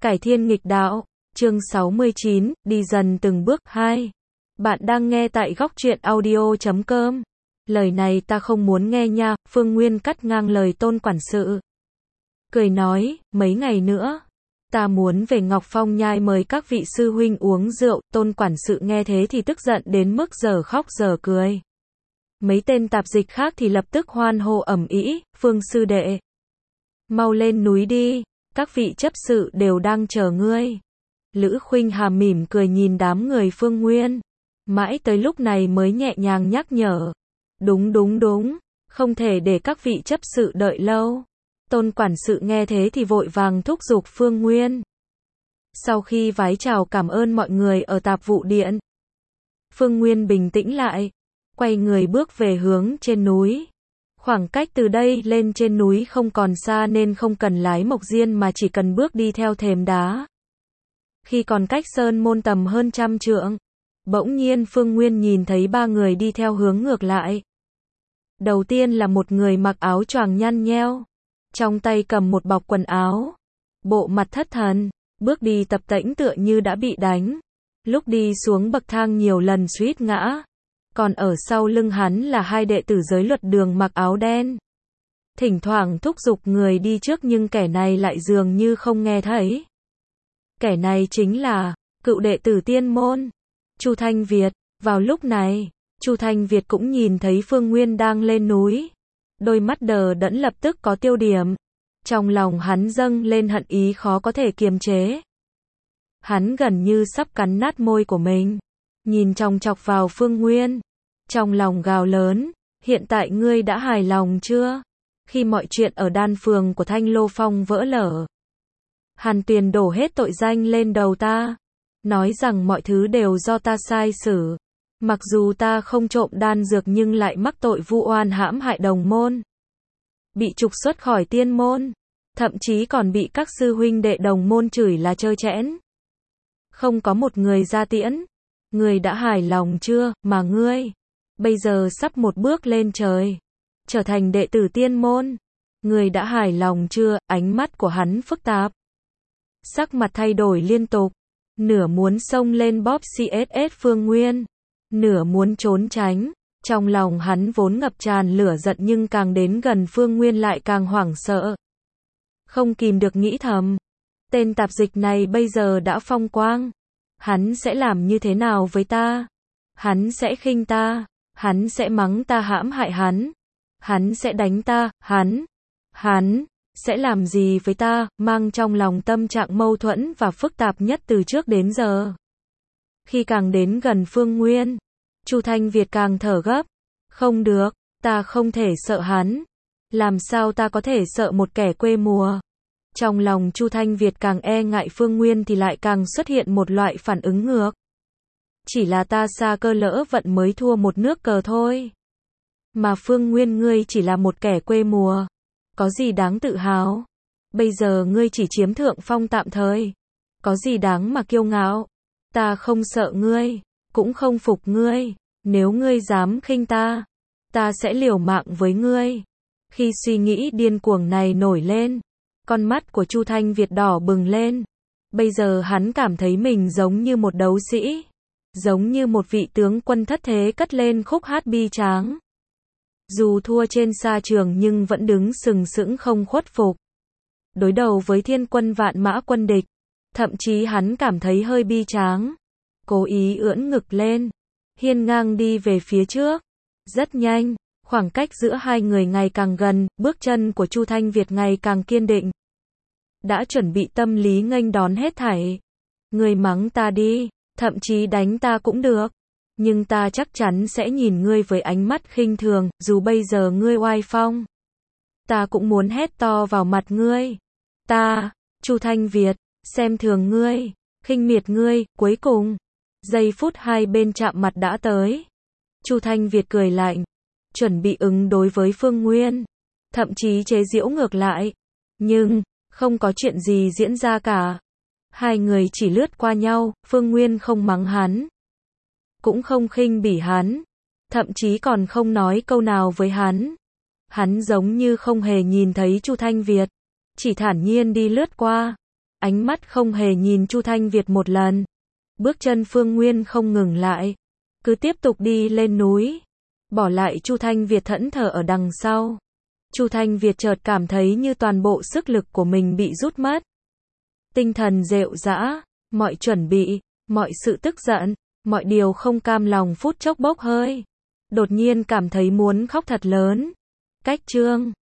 Cải thiên nghịch đạo, chương 69, đi dần từng bước 2. Bạn đang nghe tại góc truyện audio.com. Lời này ta không muốn nghe nha, Phương Nguyên cắt ngang lời Tôn quản sự. Cười nói, mấy ngày nữa, ta muốn về Ngọc Phong Nhai mời các vị sư huynh uống rượu. Tôn quản sự nghe thế thì tức giận đến mức giờ khóc giờ cười. Mấy tên tạp dịch khác thì lập tức hoan hô ầm ĩ, Phương sư đệ, mau lên núi đi, các vị chấp sự đều đang chờ ngươi. Lữ Khuynh Hà mỉm cười nhìn đám người Phương Nguyên, mãi tới lúc này mới nhẹ nhàng nhắc nhở. Đúng, không thể để các vị chấp sự đợi lâu. Tôn quản sự nghe thế thì vội vàng thúc giục Phương Nguyên. Sau khi vái chào cảm ơn mọi người ở tạp vụ điện, Phương Nguyên bình tĩnh lại, quay người bước về hướng trên núi. Khoảng cách từ đây lên trên núi không còn xa nên không cần lái mộc diên mà chỉ cần bước đi theo thềm đá. Khi còn cách sơn môn tầm hơn 100 trượng, bỗng nhiên Phương Nguyên nhìn thấy ba người đi theo hướng ngược lại. Đầu tiên là một người mặc áo choàng nhăn nheo, trong tay cầm một bọc quần áo, bộ mặt thất thần, bước đi tập tễnh tựa như đã bị đánh. Lúc đi xuống bậc thang nhiều lần suýt ngã. Còn ở sau lưng hắn là hai đệ tử giới luật đường mặc áo đen. Thỉnh thoảng thúc giục người đi trước nhưng kẻ này lại dường như không nghe thấy. Kẻ này chính là cựu đệ tử tiên môn, Chu Thanh Việt. Vào lúc này, Chu Thanh Việt cũng nhìn thấy Phương Nguyên đang lên núi. Đôi mắt đờ đẫn lập tức có tiêu điểm. Trong lòng hắn dâng lên hận ý khó có thể kiềm chế. Hắn gần như sắp cắn nát môi của mình. Nhìn chòng chọc vào Phương Nguyên, trong lòng gào lớn, hiện tại ngươi đã hài lòng chưa? Khi mọi chuyện ở đan phường của Thanh Lô Phong vỡ lở, Hàn Tuyền đổ hết tội danh lên đầu ta, nói rằng mọi thứ đều do ta sai xử. Mặc dù ta không trộm đan dược nhưng lại mắc tội vu oan hãm hại đồng môn, bị trục xuất khỏi tiên môn, thậm chí còn bị các sư huynh đệ đồng môn chửi là trơ trẽn. Không có một người ra tiễn. Ngươi đã hài lòng chưa, mà ngươi bây giờ sắp một bước lên trời, trở thành đệ tử tiên môn. Ngươi đã hài lòng chưa? Ánh mắt của hắn phức tạp, sắc mặt thay đổi liên tục, nửa muốn xông lên bóp CSS Phương Nguyên, nửa muốn trốn tránh. Trong lòng hắn vốn ngập tràn lửa giận nhưng càng đến gần Phương Nguyên lại càng hoảng sợ. Không kìm được nghĩ thầm, tên tạp dịch này bây giờ đã phong quang. Hắn sẽ làm như thế nào với ta? Hắn sẽ khinh ta, hắn sẽ mắng ta hãm hại hắn, hắn sẽ đánh ta, hắn sẽ làm gì với ta? Mang trong lòng tâm trạng mâu thuẫn và phức tạp nhất từ trước đến giờ. Khi càng đến gần Phương Nguyên, Chu Thanh Việt càng thở gấp. Không được, ta không thể sợ hắn. Làm sao ta có thể sợ một kẻ quê mùa? Trong lòng Chu Thanh Việt càng e ngại Phương Nguyên thì lại càng xuất hiện một loại phản ứng ngược. Chỉ là ta sa cơ lỡ vận mới thua một nước cờ thôi. Mà Phương Nguyên ngươi chỉ là một kẻ quê mùa. Có gì đáng tự hào? Bây giờ ngươi chỉ chiếm thượng phong tạm thời. Có gì đáng mà kiêu ngạo? Ta không sợ ngươi, cũng không phục ngươi. Nếu ngươi dám khinh ta, ta sẽ liều mạng với ngươi. Khi suy nghĩ điên cuồng này nổi lên, con mắt của Chu Thanh Việt đỏ bừng lên. Bây giờ hắn cảm thấy mình giống như một đấu sĩ, giống như một vị tướng quân thất thế cất lên khúc hát bi tráng. Dù thua trên sa trường nhưng vẫn đứng sừng sững không khuất phục. Đối đầu với thiên quân vạn mã quân địch, thậm chí hắn cảm thấy hơi bi tráng. Cố ý ưỡn ngực lên, hiên ngang đi về phía trước. Rất nhanh, khoảng cách giữa hai người ngày càng gần, bước chân của Chu Thanh Việt ngày càng kiên định. Đã chuẩn bị tâm lý nghênh đón hết thảy. Ngươi mắng ta đi, thậm chí đánh ta cũng được. Nhưng ta chắc chắn sẽ nhìn ngươi với ánh mắt khinh thường, dù bây giờ ngươi oai phong. Ta cũng muốn hét to vào mặt ngươi. Ta, Chu Thanh Việt, xem thường ngươi, khinh miệt ngươi. Cuối cùng, giây phút hai bên chạm mặt đã tới. Chu Thanh Việt cười lạnh, chuẩn bị ứng đối với Phương Nguyên, thậm chí chế giễu ngược lại. Nhưng không có chuyện gì diễn ra cả. Hai người chỉ lướt qua nhau, Phương Nguyên không mắng hắn, cũng không khinh bỉ hắn, thậm chí còn không nói câu nào với hắn. Hắn giống như không hề nhìn thấy Chu Thanh Việt, chỉ thản nhiên đi lướt qua. ánh mắt không hề nhìn Chu Thanh Việt một lần. Bước chân Phương Nguyên không ngừng lại, cứ tiếp tục đi lên núi, bỏ lại Chu Thanh Việt thẫn thờ ở đằng sau. Chu Thanh Việt chợt cảm thấy như toàn bộ sức lực của mình bị rút mất. Tinh thần rệu rã, mọi chuẩn bị, mọi sự tức giận, mọi điều không cam lòng phút chốc bốc hơi. Đột nhiên cảm thấy muốn khóc thật lớn. Cách chương